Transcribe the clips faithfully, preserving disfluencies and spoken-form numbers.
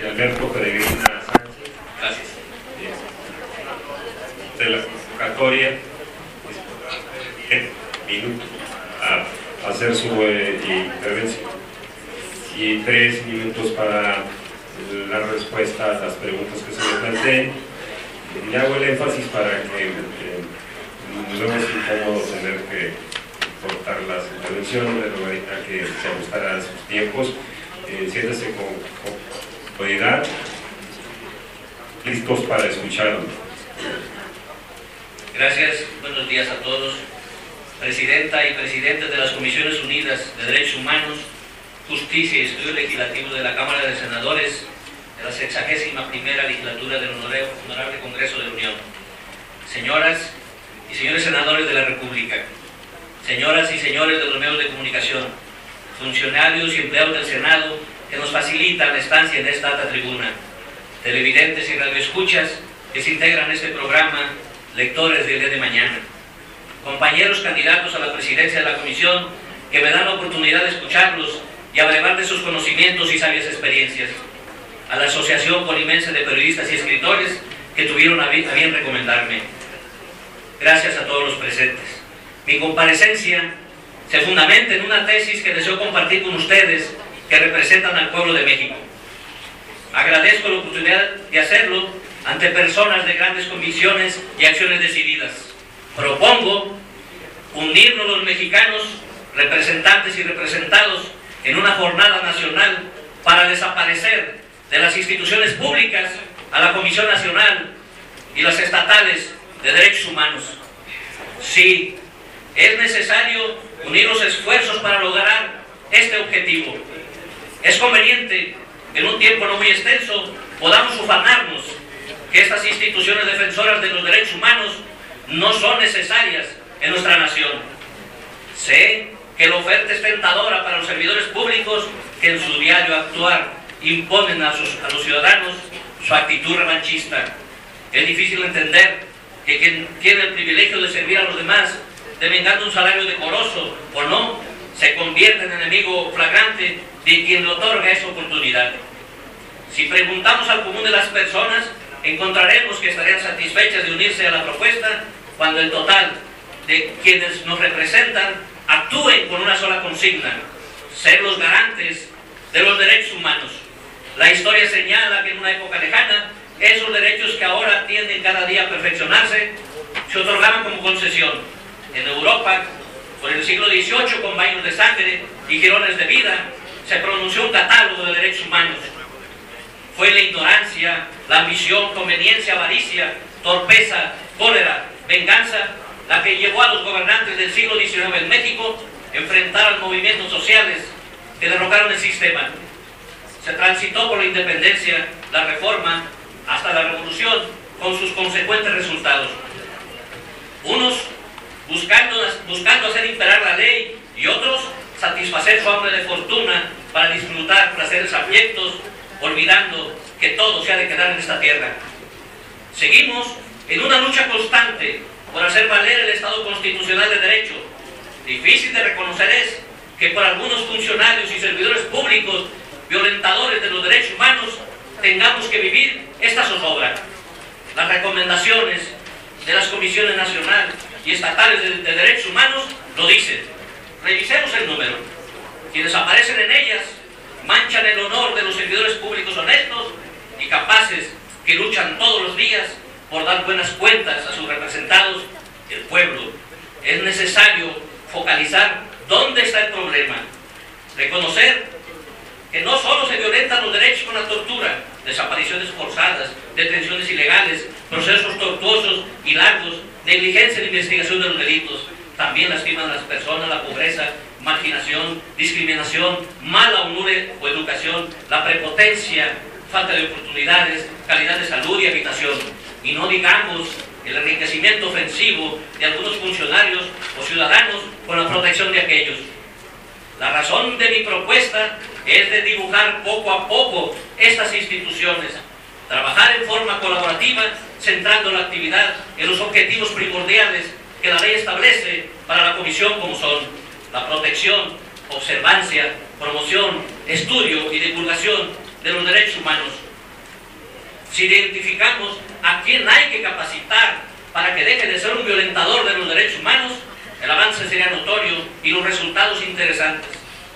de Alberto Peregrina Sánchez. Gracias. De la convocatoria, minutos a hacer su eh, intervención y tres minutos para la respuesta a las preguntas que se le planteen. Y hago el énfasis para que eh, luego es incómodo tener que cortar las intervenciones, pero ahorita que se ajustará a sus tiempos. Eh, siéntese con, con comodidad, listos para escucharlo. Gracias, buenos días a todos. Presidenta y presidentes de las Comisiones Unidas de Derechos Humanos, Justicia y Estudios Legislativos de la Cámara de Senadores de la sexagésima primera legislatura del Honorable Congreso de la Unión, señoras y señores senadores de la República, señoras y señores de los medios de comunicación, funcionarios y empleados del Senado que nos facilitan la estancia en esta alta tribuna, televidentes y radioescuchas que se integran a este programa, lectores del día de mañana, compañeros candidatos a la presidencia de la Comisión que me dan la oportunidad de escucharlos y abrevar de sus conocimientos y sabias experiencias, a la Asociación Colimense de Periodistas y Escritores que tuvieron a bien, a bien recomendarme. Gracias a todos los presentes. Mi comparecencia se fundamenta en una tesis que deseo compartir con ustedes que representan al pueblo de México. Agradezco la oportunidad de hacerlo ante personas de grandes convicciones y acciones decididas. Propongo unirnos los mexicanos, representantes y representados, en una jornada nacional para desaparecer de las instituciones públicas a la Comisión Nacional y las estatales de Derechos Humanos. Sí, es necesario unir los esfuerzos para lograr este objetivo. Es conveniente que en un tiempo no muy extenso podamos ufanarnos que estas instituciones defensoras de los derechos humanos no son necesarias en nuestra nación. Sé que la oferta es tentadora para los servidores públicos que en su diario actuar imponen a, sus, a los ciudadanos su actitud revanchista. Es difícil entender que quien tiene el privilegio de servir a los demás, devengando un salario decoroso o no, se convierte en enemigo flagrante de quien le otorga esa oportunidad. Si preguntamos al común de las personas, encontraremos que estarían satisfechas de unirse a la propuesta cuando el total de quienes nos representan actúen con una sola consigna: ser los garantes de los derechos humanos. La historia señala que en una época lejana, esos derechos que ahora tienden cada día a perfeccionarse, se otorgaban como concesión. En Europa, por el siglo dieciocho, con baños de sangre y jirones de vida, se pronunció un catálogo de derechos humanos. Fue la ignorancia, la ambición, conveniencia, avaricia, torpeza, cólera, venganza, la que llevó a los gobernantes del siglo diecinueve en México a enfrentar a los movimientos sociales que derrocaron el sistema. Se transitó por la independencia, la reforma, hasta la revolución, con sus consecuentes resultados. Unos buscando, buscando hacer imperar la ley y otros satisfacer su hambre de fortuna para disfrutar placeres abyectos, olvidando que todo se ha de quedar en esta tierra. Seguimos en una lucha constante por hacer valer el Estado constitucional de derecho. Difícil de reconocer es que por algunos funcionarios y servidores públicos violentadores de los derechos humanos tengamos que vivir esta zozobra. Las recomendaciones de las comisiones nacionales y estatales de, de derechos humanos lo dicen. Revisemos el número. Quienes aparecen en ellas manchan el honor de los servidores públicos honestos y capaces que luchan todos los días por dar buenas cuentas a sus representados, el pueblo. Es necesario focalizar dónde está el problema, reconocer que no solo se violentan los derechos con la tortura, desapariciones forzadas, detenciones ilegales, procesos tortuosos y largos, negligencia en la investigación de los delitos, también lastiman a las personas, la pobreza, marginación, discriminación, mala honor o educación, la prepotencia, falta de oportunidades, calidad de salud y habitación. Y no digamos el enriquecimiento ofensivo de algunos funcionarios o ciudadanos con la protección de aquellos. La razón de mi propuesta es de dibujar poco a poco estas instituciones, trabajar en forma colaborativa, centrando la actividad en los objetivos primordiales que la ley establece para la Comisión, como son la protección, observancia, promoción, estudio y divulgación de los derechos humanos, Si identificamos a quién hay que capacitar para que deje de ser un violentador de los derechos humanos, el avance sería notorio y los resultados interesantes.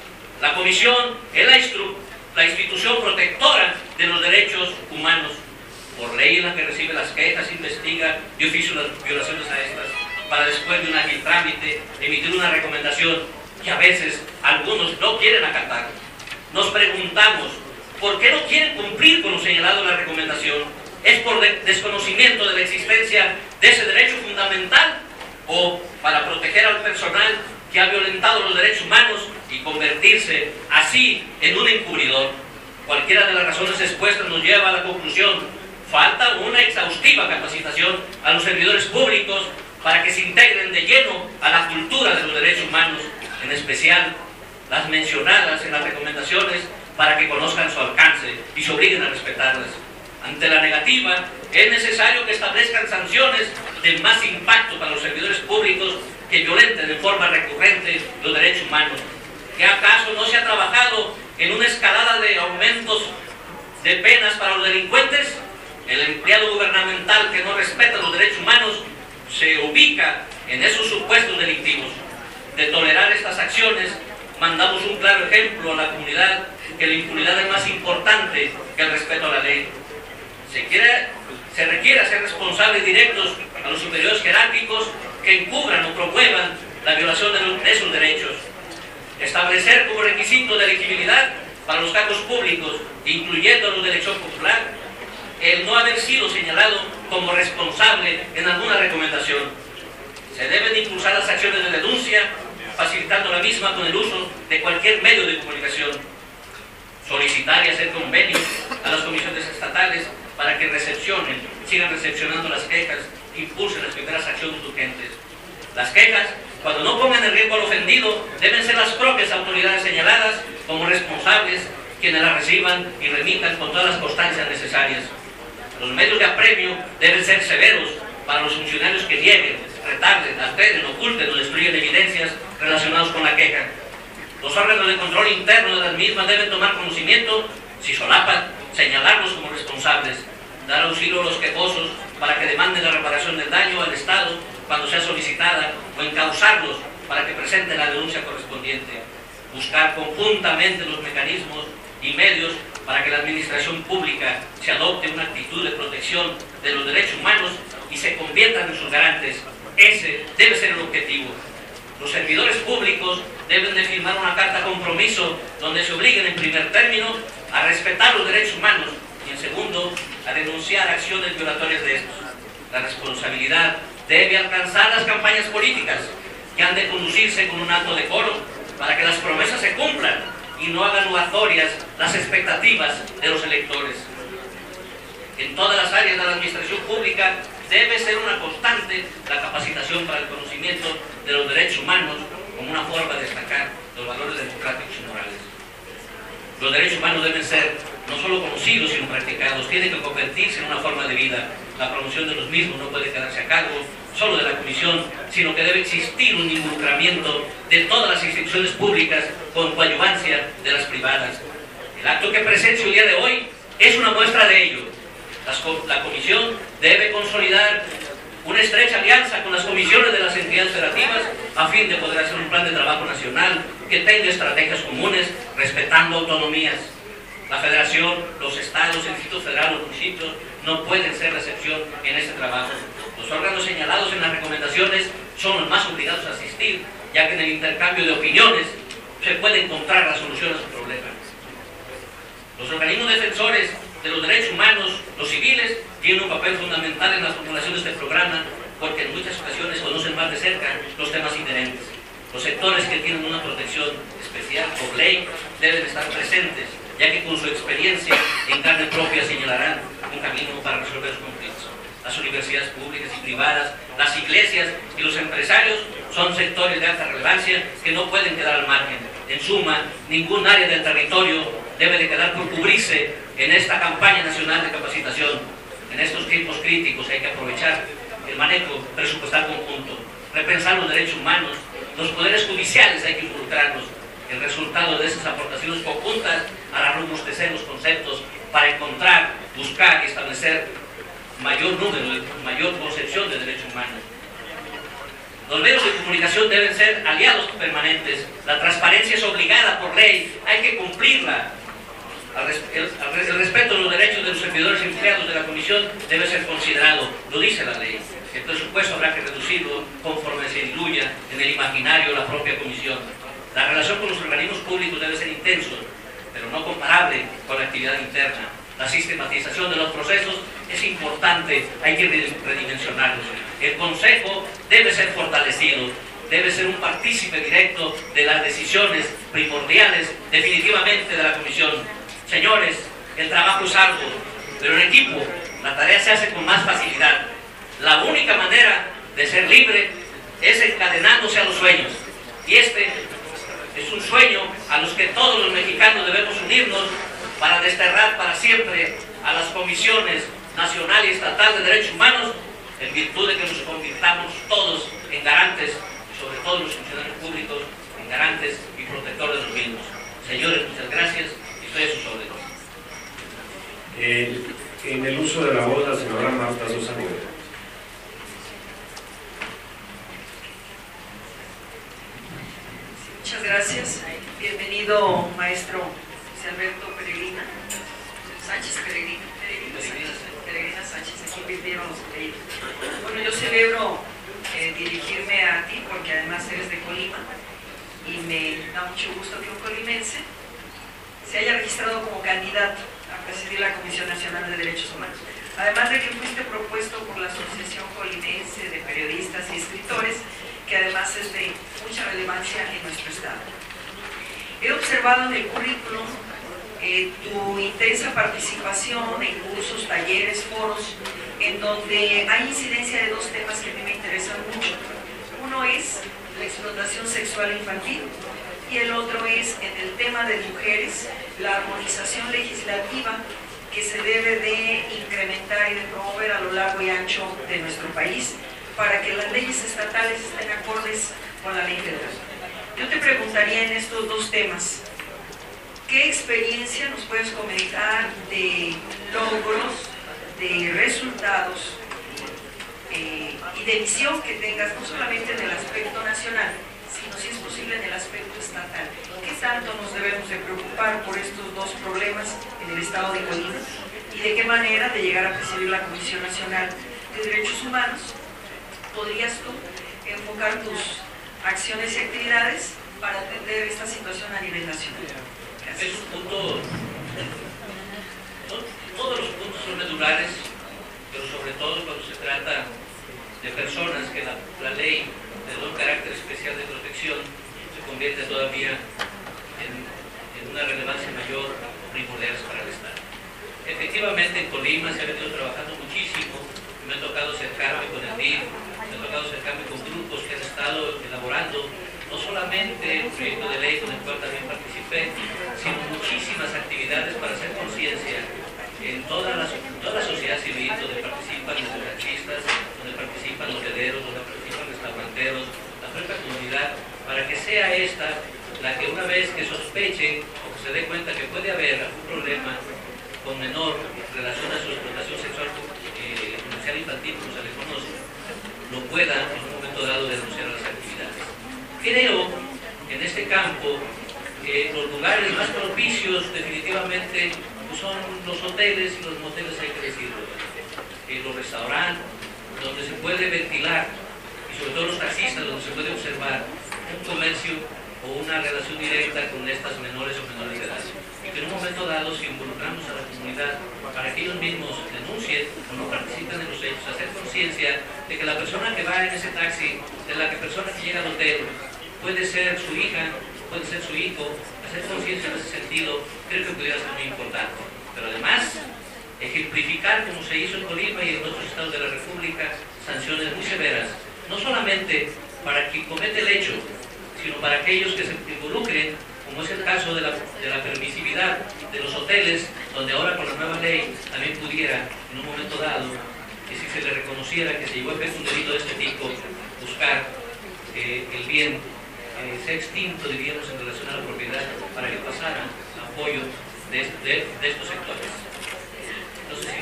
La Comisión es la, la institución protectora de los derechos humanos. Por ley en la que recibe las quejas, investiga de oficio las violaciones a estas, para después de un ágil trámite emitir una recomendación que a veces algunos no quieren acatar. Nos preguntamos, ¿por qué no quieren cumplir con lo señalado en la recomendación? ¿Es por de desconocimiento de la existencia de ese derecho fundamental o para proteger al personal que ha violentado los derechos humanos y convertirse así en un encubridor? Cualquiera de las razones expuestas nos lleva a la conclusión: falta una exhaustiva capacitación a los servidores públicos para que se integren de lleno a la cultura de los derechos humanos, en especial las mencionadas en las recomendaciones, para que conozcan su alcance y se obliguen a respetarlas. Ante la negativa, es necesario que establezcan sanciones de más impacto para los servidores públicos que violenten de forma recurrente los derechos humanos. ¿Qué acaso no se ha trabajado en una escalada de aumentos de penas para los delincuentes? El empleado gubernamental que no respeta los derechos humanos se ubica en esos supuestos delictivos. De tolerar estas acciones, mandamos un claro ejemplo a la comunidad que la impunidad es más importante que el respeto a la ley. Se, quiere, se requiere hacer responsables directos a los superiores jerárquicos que encubran o promuevan la violación de, los, de esos derechos. Establecer como requisito de elegibilidad para los cargos públicos, incluyendo los de elección popular, el no haber sido señalado como responsable en alguna recomendación. Se deben impulsar las acciones de denuncia, facilitando la misma con el uso de cualquier medio de comunicación. Solicitar y hacer convenios a las comisiones estatales para que recepcionen, sigan recepcionando las quejas, impulsen las primeras acciones urgentes. Las quejas, cuando no pongan en riesgo al ofendido, deben ser las propias autoridades señaladas como responsables quienes las reciban y remitan con todas las constancias necesarias. Los medios de apremio deben ser severos para los funcionarios que nieguen, retarden, alteren, oculten o destruyen evidencias relacionadas con la queja. Los órganos de control interno de las mismas deben tomar conocimiento, si solapan, señalarlos como responsables, dar auxilio a los quejosos para que demanden la reparación del daño al Estado cuando sea solicitada o encauzarlos para que presenten la denuncia correspondiente. Buscar conjuntamente los mecanismos y medios para que la administración pública se adopte una actitud de protección de los derechos humanos y se conviertan en sus garantes. Ese debe ser el objetivo. Los servidores públicos deben de firmar una carta compromiso donde se obliguen en primer término a respetar los derechos humanos y en segundo a denunciar acciones violatorias de estos. La responsabilidad debe alcanzar las campañas políticas que han de conducirse con un alto decoro para que las promesas se cumplan y no hagan notorias las expectativas de los electores. En todas las áreas de la administración pública debe ser una constante la capacitación para el conocimiento de los derechos humanos como una forma de destacar los valores democráticos y morales. Los derechos humanos deben ser no solo conocidos sino practicados, tienen que convertirse en una forma de vida. La promoción de los mismos no puede quedarse a cargo solo de la Comisión, sino que debe existir un involucramiento de todas las instituciones públicas con coadyuvancia de las privadas. El acto que presencio el día de hoy es una muestra de ello. La Comisión debe consolidar una estrecha alianza con las comisiones de las entidades federativas a fin de poder hacer un plan de trabajo nacional que tenga estrategias comunes, respetando autonomías. La Federación, los estados, el Distrito Federal, los municipios no pueden ser la excepción en este trabajo. Los órganos señalados en las recomendaciones son los más obligados a asistir, ya que en el intercambio de opiniones se puede encontrar la solución a su problema. Los organismos defensores de los derechos humanos, los civiles, tienen un papel fundamental en la formulación de este programa porque en muchas ocasiones conocen más de cerca los temas inherentes. Los sectores que tienen una protección especial por ley deben estar presentes, ya que con su experiencia en carne propia señalarán un camino para resolver los conflictos. Las universidades públicas y privadas, las iglesias y los empresarios son sectores de alta relevancia que no pueden quedar al margen. En suma, ningún área del territorio debe de quedar por cubrirse en esta campaña nacional de capacitación. En estos tiempos críticos hay que aprovechar el manejo presupuestal conjunto, repensar los derechos humanos, los poderes judiciales hay que involucrarlos. El resultado de esas aportaciones conjuntas hará robustecer los conceptos para encontrar buscar y establecer mayor número, mayor concepción de derechos humanos. Los medios de comunicación deben ser aliados permanentes. La transparencia es obligada por ley, hay que cumplirla. El, el, el respeto a los derechos de los servidores y empleados de la Comisión debe ser considerado, lo dice la ley. El presupuesto habrá que reducirlo conforme se diluya en el imaginario de la propia Comisión. La relación con los organismos públicos debe ser intenso, pero no comparable con la actividad interna. La sistematización de los procesos es importante, hay que redimensionarlos. El Consejo debe ser fortalecido, debe ser un partícipe directo de las decisiones primordiales, definitivamente, de la Comisión. Señores, el trabajo es arduo, pero en equipo la tarea se hace con más facilidad. La única manera de ser libre es encadenándose a los sueños. Y este es un sueño a los que todos los mexicanos debemos unirnos para desterrar para siempre a las comisiones nacional y estatal de derechos humanos, en virtud de que nos convirtamos todos en garantes, sobre todo los funcionarios públicos, en garantes y protectores de los mismos. Señores, muchas gracias y estoy a sus órdenes. Eh, en el uso de la voz, la señora Marta Sosa Nieves. Muchas gracias. Bienvenido, maestro José Alberto Peregrina, Sánchez Peregrina, Peregrina Sánchez, Peregrina Sánchez, aquí pidieron los apellidos. Bueno, yo celebro eh, dirigirme a ti porque además eres de Colima y me da mucho gusto que un colimense se haya registrado como candidato a presidir la Comisión Nacional de Derechos Humanos. Además de que fuiste propuesto por la Asociación Colimense de Periodistas y Escritores, que además es de mucha relevancia en nuestro estado. He observado en el currículum eh, tu intensa participación en cursos, talleres, foros, en donde hay incidencia de dos temas que a mí me interesan mucho. Uno es la explotación sexual infantil y el otro es, en el tema de mujeres, la armonización legislativa que se debe de incrementar y de promover a lo largo y ancho de nuestro país para que las leyes estatales estén acordes con la ley federal. Yo te preguntaría en estos dos temas, ¿qué experiencia nos puedes comentar de logros, de resultados eh, y de visión que tengas, no solamente en el aspecto nacional, sino si es posible en el aspecto estatal? ¿Qué tanto nos debemos de preocupar por estos dos problemas en el estado de Colima? ¿Y de qué manera, de llegar a presidir la Comisión Nacional de Derechos Humanos, podrías tú enfocar tus acciones y actividades para atender esta situación a nivel nacional? Es un punto, todos los puntos son medulares, pero sobre todo cuando se trata de personas que la, la ley le da un carácter especial de protección, se convierte todavía en, en una relevancia mayor, primordiales para el Estado. Efectivamente, en Colima se ha venido trabajando muchísimo, me ha tocado acercarme con el D I F, me ha tocado acercarme con grupos que han estado elaborando no solamente el proyecto de ley con el cual también participé, sino muchísimas actividades para hacer conciencia en toda la, toda la sociedad civil, donde participan los taxistas, donde participan los hoteleros, donde participan los restauranteros, la propia comunidad, para que sea esta la que una vez que sospechen o que se dé cuenta que puede haber algún problema con menor en relación a su explotación sexual eh, comercial infantil, como se le conoce, lo pueda en un momento dado denunciar las actividades. Creo en este campo que los lugares más propicios definitivamente pues son los hoteles y los moteles, hay que decirlo, eh, los restaurantes, donde se puede ventilar, y sobre todo los taxistas, donde se puede observar un comercio o una relación directa con estas menores o menores de edad. Y que en un momento dado, si involucramos a la comunidad para que ellos mismos denuncien o no participen en los hechos, hacer conciencia de que la persona que va en ese taxi, de la que persona que llega al hotel, puede ser su hija, puede ser su hijo, hacer conciencia en ese sentido, creo que pudiera ser muy importante. Pero además, ejemplificar, como se hizo en Colima y en otros estados de la República, sanciones muy severas, no solamente para quien comete el hecho, sino para aquellos que se involucren, como es el caso de la, de la permisividad de los hoteles, donde ahora con la nueva ley también pudiera, en un momento dado, que si se le reconociera que se llevó a efecto un delito de este tipo, buscar eh, el bien eh, sea extinto, diríamos, en relación a la propiedad, para que pasara apoyo de, de, de estos sectores. No sé si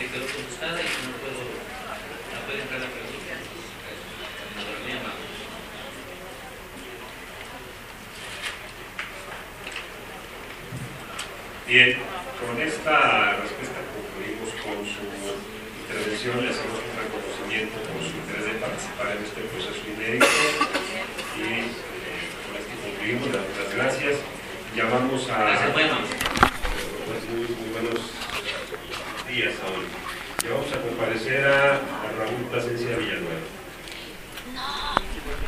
Bien, con esta respuesta concluimos con su intervención, le hacemos un reconocimiento por su interés de participar en este proceso inédito y eh, con esto concluimos, le damos las gracias. Llamamos a... Gracias, bueno. Muy, muy buenos días aún. Llamamos a comparecer a, a Raúl Plasencia Villanueva.